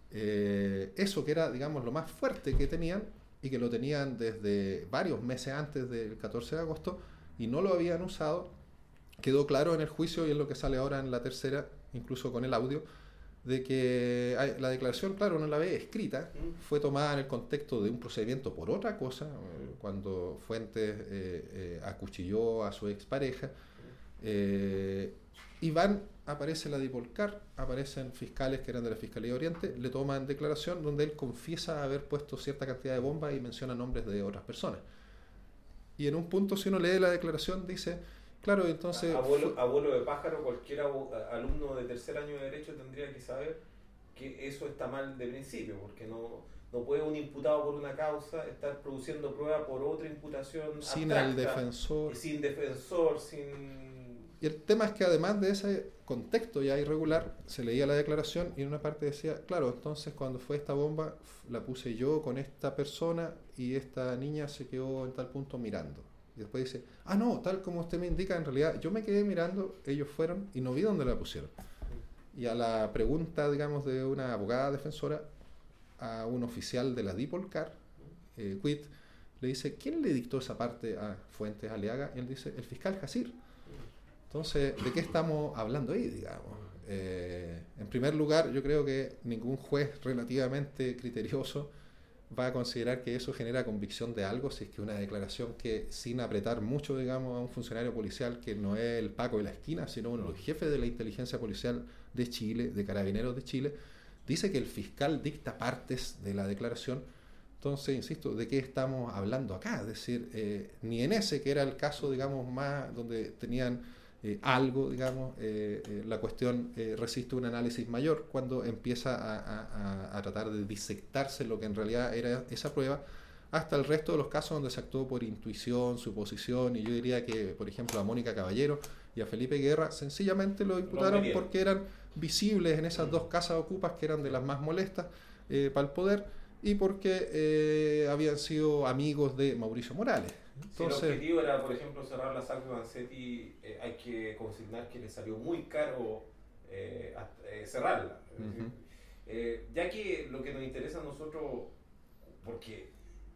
eh, eso que era, digamos, lo más fuerte que tenían y que lo tenían desde varios meses antes del catorce de agosto y no lo habían usado, quedó claro en el juicio y es lo que sale ahora en la tercera, incluso con el audio, de que hay- la declaración, claro, no la ve escrita, fue tomada en el contexto de un procedimiento por otra cosa, eh, cuando Fuentes eh, eh, acuchilló a su expareja. Eh, y van, aparece la Dipolcar, aparecen fiscales que eran de la Fiscalía de Oriente, le toman declaración donde él confiesa haber puesto cierta cantidad de bombas y menciona nombres de otras personas. Y en un punto, si uno lee la declaración, dice, claro, entonces... abuelo, fue- abuelo de pájaro, cualquier abu- alumno de tercer año de Derecho tendría que saber que eso está mal de principio, porque no, no puede un imputado por una causa estar produciendo prueba por otra imputación sin abstracta, el defensor. sin defensor, sin... Y el tema es que además de ese contexto ya irregular, se leía la declaración y en una parte decía, claro, entonces cuando fue esta bomba f- la puse yo con esta persona y esta niña se quedó en tal punto mirando. Y después dice, ah no, tal como usted me indica, en realidad yo me quedé mirando, ellos fueron y no vi dónde la pusieron. Y a la pregunta, digamos, de una abogada defensora a un oficial de la Dipolcar, eh, Quit, le dice, ¿quién le dictó esa parte a Fuentes Aliaga? Y él dice, el fiscal Jacir. Entonces, ¿de qué estamos hablando ahí, digamos? Eh, en primer lugar, yo creo que ningún juez relativamente criterioso va a considerar que eso genera convicción de algo si es que una declaración que, sin apretar mucho, digamos, a un funcionario policial que no es el Paco de la esquina, sino uno de los jefes de la inteligencia policial de Chile, de Carabineros de Chile, dice que el fiscal dicta partes de la declaración. Entonces, insisto, ¿de qué estamos hablando acá? Es decir, eh, ni en ese, que era el caso, digamos, más donde tenían eh, algo, digamos, eh, eh, la cuestión eh, resiste un análisis mayor cuando empieza a, a, a, a tratar de disectarse lo que en realidad era esa prueba, hasta el resto de los casos donde se actuó por intuición, suposición, y yo diría que, por ejemplo, a Mónica Caballero y a Felipe Guerra sencillamente lo imputaron metieron. porque eran visibles en esas dos casas ocupas que eran de las más molestas. eh, para el poder y porque eh, habían sido amigos de Mauricio Morales. Entonces, si el objetivo era, por ejemplo, cerrar la S A C de Vanzetti, eh, hay que consignar que le salió muy caro eh, hasta, eh, cerrarla. Es decir, uh-huh. eh, ya que lo que nos interesa a nosotros, porque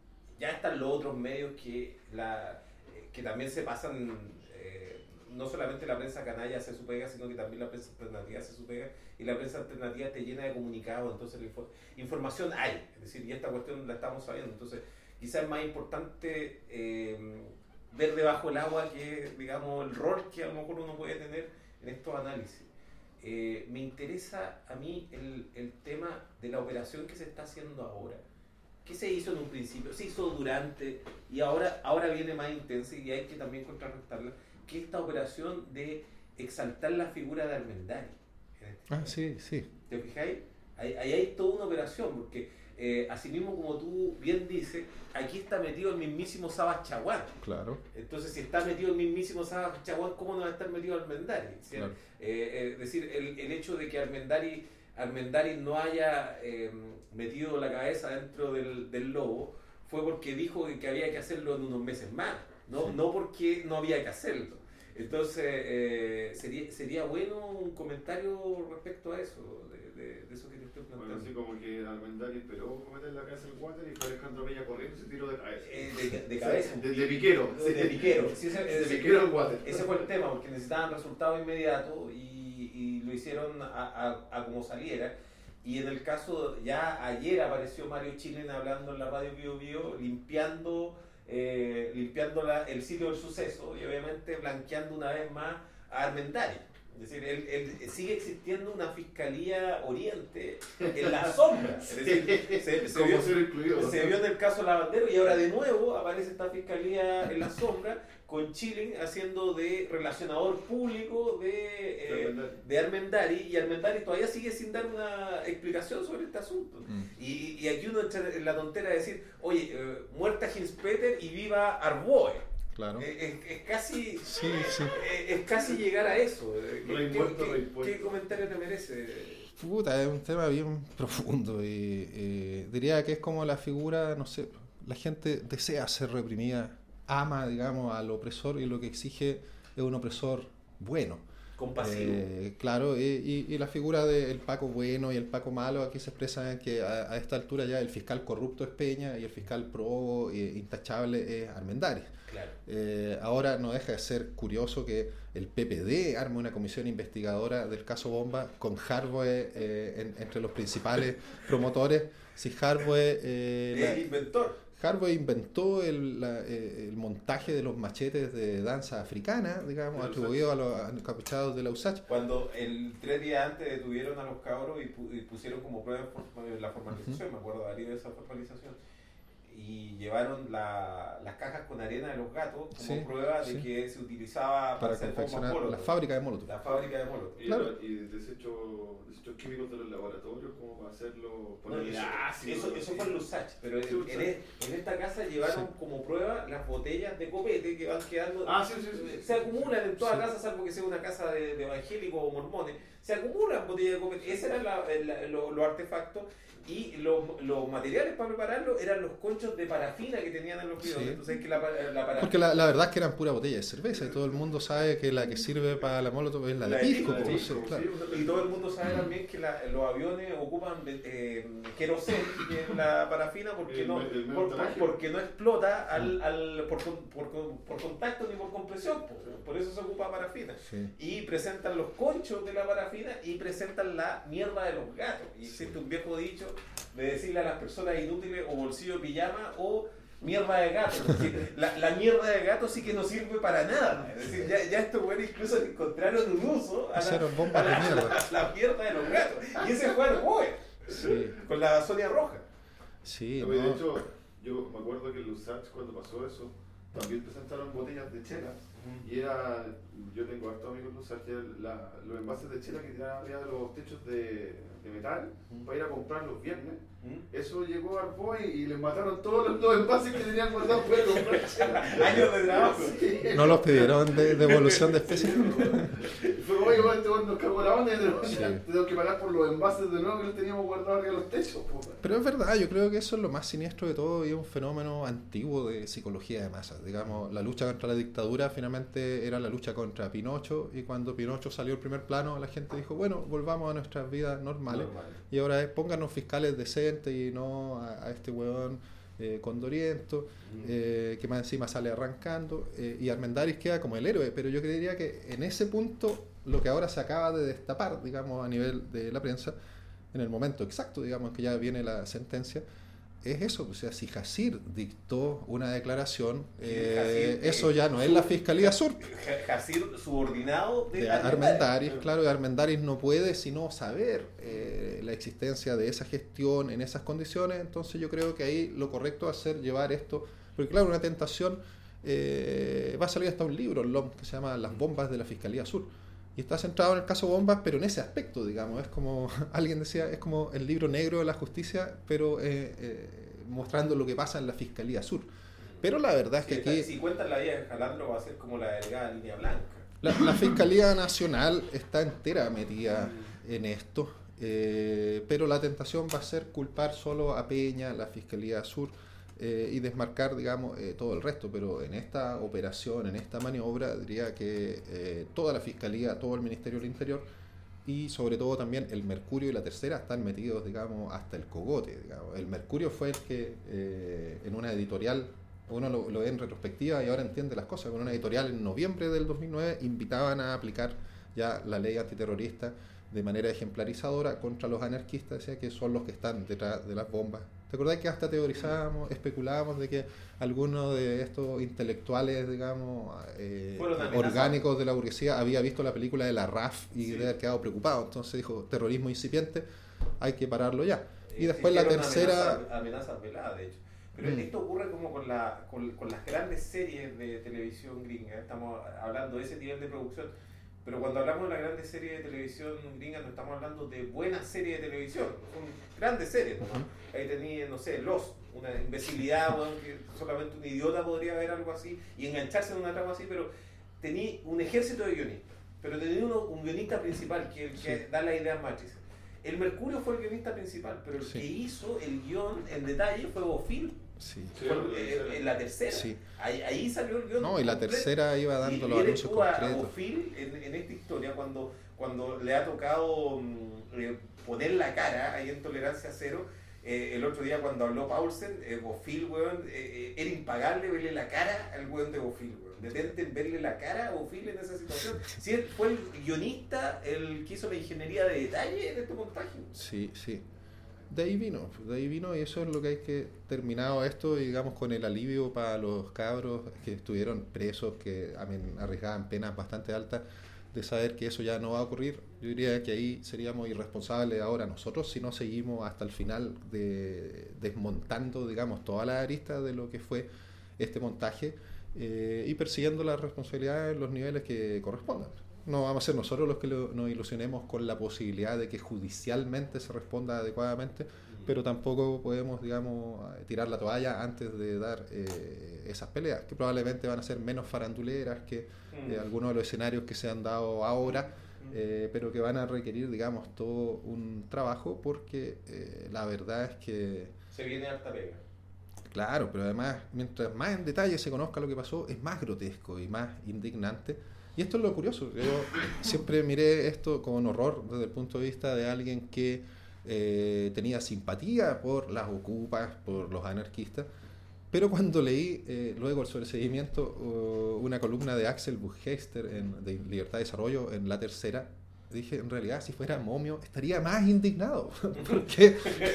ya están los otros medios que, la, eh, que también se pasan, eh, no solamente la prensa canalla hace su pega, sino que también la prensa alternativa hace su pega, y la prensa alternativa te llena de comunicados, entonces la info- información hay, es decir, y esta cuestión la estamos sabiendo, entonces quizás es más importante eh, ver debajo del agua que, digamos, el rol que a lo mejor uno puede tener en estos análisis. Eh, me interesa a mí el, el tema de la operación que se está haciendo ahora. ¿Qué se hizo en un principio? Se hizo durante y ahora, ahora viene más intensa y hay que también contrarrestarla, que esta operación de exaltar la figura de Armendáriz. Ah, sí, sí. ¿Te fijáis? Ahí, ahí hay toda una operación, porque eh, así mismo como tú bien dices, aquí está metido el mismísimo Sabas Chaguán. Claro. Entonces, si está metido el mismísimo Sabas Chaguán, ¿cómo no va a estar metido Armendáriz? ¿Sí? Claro. Eh, es decir, el, el hecho de que Armendáriz, Armendáriz no haya eh, metido la cabeza dentro del, del lobo fue porque dijo que había que hacerlo en unos meses más, no, sí. no porque no había que hacerlo. Entonces, eh, sería, sería bueno un comentario respecto a eso, de, de, de eso que te estoy planteando. Bueno, así como que Armendáriz esperó cometer la cabeza del water y fue Alejandro Peña corriendo y se tiró de cabeza. Eh, de, de cabeza. De, de piquero. De, de piquero. Sí, ese, de ese, piquero al water. Ese fue el tema, porque necesitaban resultados inmediatos y, y lo hicieron a, a, a como saliera. Y en el caso, ya ayer apareció Mario Chilena hablando en la radio Bio Bio, limpiando... Eh, limpiando la, el sitio del suceso y obviamente blanqueando una vez más a Armendáriz. Es decir, él, él, sigue existiendo una Fiscalía Oriente en la sombra. Es decir, se, se, vio, se vio en el caso Lavandero y ahora de nuevo aparece esta Fiscalía en la sombra con Chilin haciendo de relacionador público de, eh, de Armendáriz, y Armendáriz todavía sigue sin dar una explicación sobre este asunto. Mm. Y, y aquí uno entra en la tontera de decir, oye, eh, muerta Hinspeter y viva Arboe. Claro. Eh, es, es, casi, sí, sí. Eh, es casi llegar a eso. No ¿Qué, muerto, qué, qué, ¿Qué comentario te merece? Puta, es un tema bien profundo y eh, diría que es como la figura, no sé, la gente desea ser reprimida, ama, digamos, al opresor y lo que exige es un opresor bueno. Compasivo. Eh, claro, y, y, y la figura del Paco bueno y el Paco malo aquí se expresa en que a, a esta altura ya el fiscal corrupto es Peña y el fiscal prófugo e intachable es Armendáriz. Claro. Eh, ahora no deja de ser curioso que el P P D arme una comisión investigadora del caso Bomba con Harboe eh, en, entre los principales promotores. Si Harboe... Eh, el la, inventor. Harboe inventó el, la, eh, el montaje de los machetes de danza africana, digamos, atribuido a los encapuchados de la U S A C H. Cuando el tres días antes detuvieron a los cabros y, pu y pusieron como prueba la formalización, uh-huh. me acuerdo de esa formalización, y llevaron la, las cajas con arena de los gatos como sí, prueba de sí. que se utilizaba para, para confeccionar la fábrica de Molotov. La fábrica de Molotov. Y, claro. y desechos, desechos químicos de los laboratorios como para hacerlo... No, ah, sí, eso, eso fue en los U S A C H, pero sí, en, en, en esta casa llevaron sí. como prueba las botellas de copete que van quedando... Ah, sí, sí, sí, se acumulan en toda sí. casa, salvo que sea una casa de, de evangélicos o mormones, se acumulan botellas de copete. Ese eran la, la, los lo artefactos. Y los, los materiales para prepararlo eran los conchos de parafina que tenían en los bidones. Sí. Entonces, que la, la parafina... Porque la, la verdad es que eran pura botella de cerveza y todo el mundo sabe que la que sirve para la Molotov es la, la de pisco. De pisco, sí, claro. Y todo el mundo sabe también que la, los aviones ocupan eh, queroseno en la parafina porque, el, no, el por, por, porque no explota al, al, por, por, por, por contacto ni por compresión. Por, por eso se ocupa parafina. Sí. Y presentan los conchos de la parafina y presentan la mierda de los gatos. Y existe sí. un viejo dicho de decirle a las personas inútiles o bolsillo de pijama o mierda de gato. La, la mierda de gato sí que no sirve para nada. Es decir, ya, ya estos güeyes incluso encontraron un uso a la, bombas a la, de mierda. A la, la mierda de los gatos. Y ese fue el güey. Sí. Con la Sonia Roja. Sí, no, no. De hecho, yo me acuerdo que los U S A C cuando pasó eso, también presentaron botellas de chela. Uh-huh. Y era, yo tengo hartos amigos los U S A C, la, los envases de chela que tiraban arriba de los techos de, de metal uh-huh. para ir a comprar los viernes. Uh-huh. Eso llegó a Arboe y les mataron todos los, los envases que tenían guardados para comprar chela. Años de trabajo. Sí. No los pidieron de devolución de especie. Fue oye, este weón nos cagó la onda y tenemos, Sí. tenemos que pagar por los envases de nuevo que los teníamos guardados arriba de los techos. Po. Pero es verdad, yo creo que eso es lo más siniestro de todo y es un fenómeno antiguo de psicología de masas. Digamos, la lucha contra la dictadura finalmente era la lucha contra Pinocho y cuando Pinocho salió al primer plano la gente dijo, bueno, volvamos a nuestras vidas normales Normal. y ahora es pónganos fiscales decentes y no a, a este huevón eh, condoriento eh, que más encima sale arrancando eh, y Armendáriz queda como el héroe, pero yo creería que en ese punto lo que ahora se acaba de destapar, digamos, a nivel de la prensa, en el momento exacto, digamos, que ya viene la sentencia, es eso. O sea, si Jacir dictó una declaración, eh, Jacir, eh, eso ya no es la Fiscalía Sur. Jacir subordinado de, De Armendáriz, claro, y Armendáriz no puede sino saber eh, la existencia de esa gestión en esas condiciones, entonces yo creo que ahí lo correcto es hacer llevar esto, porque claro, una tentación, eh, va a salir hasta un libro, el L O M, que se llama Las bombas de la Fiscalía Sur, y está centrado en el caso Bombas, pero en ese aspecto, digamos, es como, alguien decía, es como el libro negro de la justicia, pero eh, eh, mostrando lo que pasa en la Fiscalía Sur. Pero la verdad es que si, aquí... Si cuentan la vida de Jalandro va a ser como la delgada línea blanca. La, la Fiscalía Nacional está entera metida en esto, eh, pero la tentación va a ser culpar solo a Peña, la Fiscalía Sur, eh, y desmarcar, digamos, eh, todo el resto. Pero en esta operación, en esta maniobra, diría que eh, toda la Fiscalía, todo el Ministerio del Interior y sobre todo también el Mercurio y la Tercera están metidos, digamos, hasta el cogote. Digamos. El Mercurio fue el que eh, en una editorial... Uno lo, lo ve en retrospectiva y ahora entiende las cosas. Con una editorial en noviembre del dos mil nueve invitaban a aplicar ya la ley antiterrorista de manera ejemplarizadora contra los anarquistas, decía que son los que están detrás de las bombas. ¿Te acordás que hasta teorizábamos, especulábamos de que algunos de estos intelectuales, digamos, eh, orgánicos de la burguesía había visto la película de la R A F y sí. de haber quedado preocupado? Entonces dijo, terrorismo incipiente, hay que pararlo ya. Y después la tercera... Amenazas amenaza veladas, de hecho. Pero mm. esto ocurre como con, la, con, con las grandes series de televisión gringa, ¿eh? Estamos hablando de ese nivel de producción, pero cuando hablamos de las grandes series de televisión gringa no estamos hablando de buenas series de televisión, son grandes series, ¿no? Uh-huh. Ahí tenía, no sé, Lost, una imbecilidad, bueno, que solamente un idiota podría ver algo así y engancharse en una trama así, pero tenía un ejército de guionistas, pero tenía uno, un guionista principal que, que sí. da la idea matriz. El Mercurio fue el guionista principal, pero el sí. que hizo el guión en detalle fue Bofil. Sí. Fue, eh, en la tercera. Sí. Ahí, ahí salió el guión. No, y la completo. Tercera iba dando y, los anuncios concretos. A Bofil en, en esta historia, cuando, cuando le ha tocado eh, poner la cara ahí en Tolerancia Cero, eh, el otro día cuando habló Paulsen, eh, Bofil, weón, eh, era impagable verle la cara al weón de Bofil, weón. Detente en verle la cara a Bofil en esa situación. Si él fue el guionista, el que hizo la ingeniería de detalle en este montaje. Sí, sí. De ahí vino, de ahí vino y eso es lo que hay que terminado esto, digamos, con el alivio para los cabros que estuvieron presos, que arriesgaban penas bastante altas, de saber que eso ya no va a ocurrir. Yo diría que ahí seríamos irresponsables ahora nosotros si no seguimos hasta el final de, desmontando, digamos, toda la arista de lo que fue este montaje eh, y persiguiendo las responsabilidades en los niveles que correspondan. No vamos a ser nosotros los que lo, nos ilusionemos con la posibilidad de que judicialmente se responda adecuadamente, mm. pero tampoco podemos, digamos, tirar la toalla antes de dar eh, esas peleas, que probablemente van a ser menos faranduleras que mm. eh, algunos de los escenarios que se han dado ahora, mm. eh, pero que van a requerir, digamos, todo un trabajo, porque eh, la verdad es que... Se viene harta pega. Claro, pero además, mientras más en detalle se conozca lo que pasó, es más grotesco y más indignante. Y esto es lo curioso, yo siempre miré esto con horror desde el punto de vista de alguien que eh, tenía simpatía por las ocupas, por los anarquistas, pero cuando leí eh, luego el sobreseguimiento uh, una columna de Axel Buchheister en, de Libertad y Desarrollo en La Tercera, dije, en realidad, si fuera Momio, estaría más indignado, porque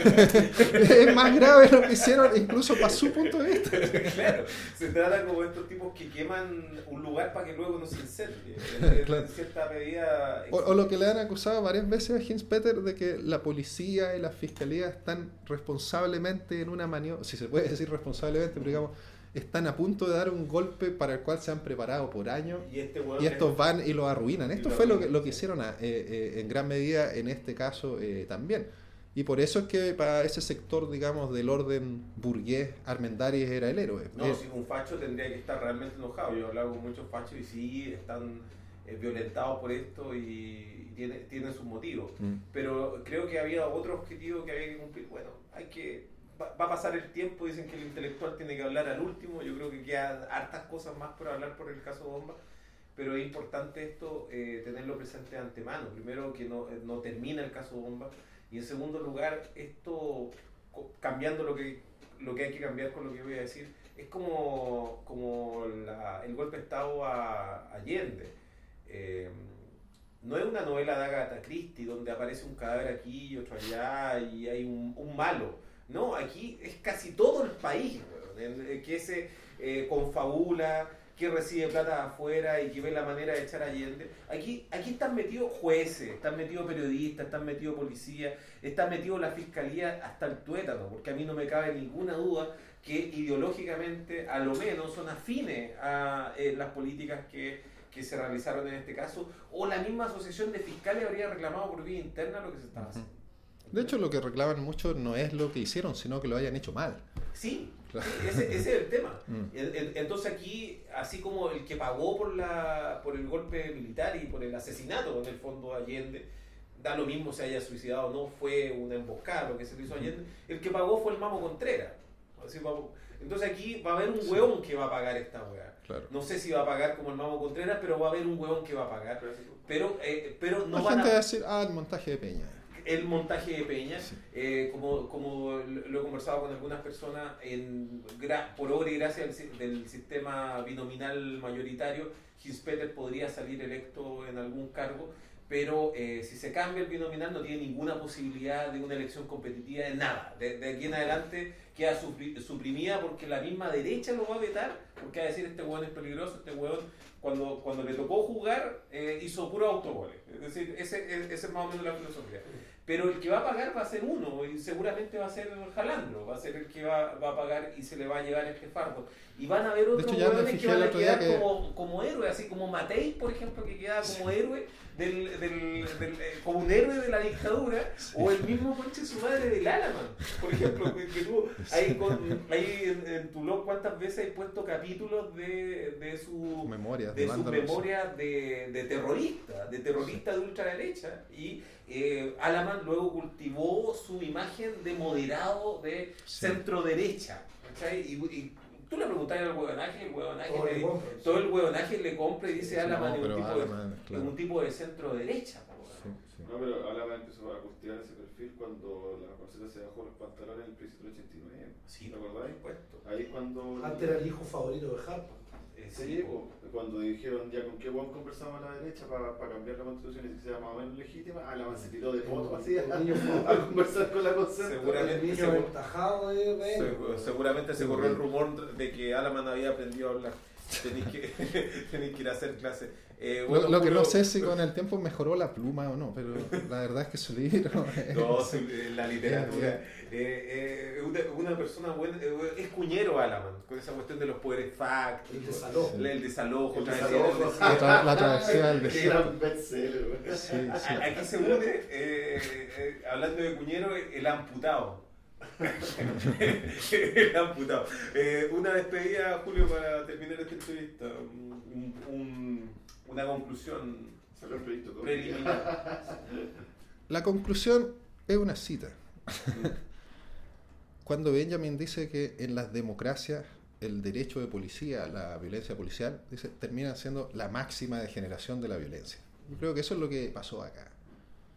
es más grave lo que hicieron, incluso para su punto de vista. Claro, se trata como estos tipos que queman un lugar para que luego no se incendie, en, claro. en cierta medida... O, o lo que le han acusado varias veces a Heinz Peter, de que la policía y la fiscalía están responsablemente en una maniobra, si se puede decir responsablemente, pero digamos, están a punto de dar un golpe para el cual se han preparado por años y, este y estos es... van y lo arruinan. Esto lo fue lo que, lo que hicieron a, eh, eh, en gran medida en este caso eh, también. Y por eso es que para ese sector, digamos, del orden burgués, Armendáriz era el héroe. No, eh, si un facho tendría que estar realmente enojado. Yo he hablado con muchos fachos y sí, están eh, violentados por esto y, y tiene, tienen sus motivos. Mm. Pero creo que había otro objetivo que había que cumplir. Bueno, hay que va, va a pasar el tiempo, dicen que el intelectual tiene que hablar al último, yo creo que quedan hartas cosas más por hablar por el caso Bomba, pero es importante esto, eh, tenerlo presente de antemano. Primero, que no, no termina el caso Bomba, y en segundo lugar, esto, cambiando lo que, lo que hay que cambiar con lo que voy a decir, es como, como la, el golpe de Estado a Allende. Eh, no es una novela de Agatha Christie donde aparece un cadáver aquí y otro allá y hay un, un malo. No, aquí es casi todo el país, bueno, que se eh, confabula, que recibe plata afuera y que ve la manera de echar a Allende. Aquí, aquí están metidos jueces, están metidos periodistas, están metidos policías, están metidos la fiscalía hasta el tuétano, porque a mí no me cabe ninguna duda que ideológicamente a lo menos son afines a eh, las políticas que, que se realizaron en este caso, o la misma asociación de fiscales habría reclamado por vía interna lo que se estaba haciendo. De hecho, lo que reclaman mucho no es lo que hicieron, sino que lo hayan hecho mal. Sí, ese, ese es el tema. Mm. Entonces aquí, así como el que pagó por, la, por el golpe militar y por el asesinato, en el fondo, Allende, da lo mismo se haya suicidado o no, fue una emboscada lo que se le hizo a Allende, el que pagó fue el Mamo Contreras. Así, entonces aquí va a haber un hueón que va a pagar esta hueá. Claro. No sé si va a pagar como el Mamo Contreras, pero va a haber un hueón que va a pagar. Pero, eh, pero no la van gente a... va a decir, ah, el montaje de Peña. El montaje de Peña, sí. eh, como, como lo he conversado con algunas personas, en, por obra y gracia del, del sistema binominal mayoritario, Hinspeter podría salir electo en algún cargo, pero eh, si se cambia el binominal no tiene ninguna posibilidad de una elección competitiva de nada. De, de aquí en adelante queda suprimida porque la misma derecha lo va a vetar, porque va a decir este hueón es peligroso, este hueón cuando, cuando le tocó jugar eh, hizo puro autogoles. Es decir, ese, ese es más o menos la filosofía. Pero el que va a pagar va a ser uno, y seguramente va a ser Jalandro, va a ser el que va, va a pagar y se le va a llevar este fardo. Y van a haber otros hueones que van a quedar que... como, como héroes, así como Matei, por ejemplo, que queda como sí. héroe, del, del, del, como un héroe de la dictadura, sí. o el mismo conche su madre del Alaman, por ejemplo, que, que tú, ahí, con, ahí en, en tu blog, ¿cuántas veces has puesto capítulos de, de su memoria de, de, su memoria de, de terrorista, de terrorista sí. de ultraderecha? Y eh, Alaman luego cultivó su imagen de moderado de sí. centro derecha, ¿cachai? Y, y tú le preguntas al huevonaje, el huevonaje todo, le, el compra, todo el huevonaje le compra y dice sí, Alaman no, es un, tipo Alaman, de, claro. un tipo de centro derecha. Sí, sí. No, pero Alaman empezó a cultivar ese perfil cuando la Roseta se bajó los pantalones en el plebiscito del ochenta y nueve. Sí, ¿te acordás? Puesto. Ahí cuando... Antes era el hijo favorito de Harpa. Eh, sí, sí, cuando dijeron ya con qué buen conversamos a la derecha para pa cambiar la constitución y que sea más o menos legítima, Alaman se tiró de foto así a, a conversar con la concerta. Seguramente, se, aventajado de, de se, seguramente se corrió el rumor de que Alaman había aprendido a hablar. Tenéis que, tenéis que ir a hacer clases. Eh, bueno, lo, lo que no sé si con el tiempo mejoró la pluma o no, pero la verdad es que su libro es, no, la literatura eh, eh, una, una persona buena, eh, es cuñero Alaman con esa cuestión de los poderes fácticos, el desalojo, el desalojo, el desalojo, la, tra la travesía del desalojo. Sí, sí. Aquí se une, eh, eh, hablando de cuñero, el amputado. El amputado. Eh, una despedida, Julio, para terminar esta entrevista. Un, un, una conclusión preliminar. La conclusión es una cita. Cuando Benjamin dice que en las democracias el derecho de policía, la violencia policial, dice, termina siendo la máxima degeneración de la violencia. Yo creo que eso es lo que pasó acá.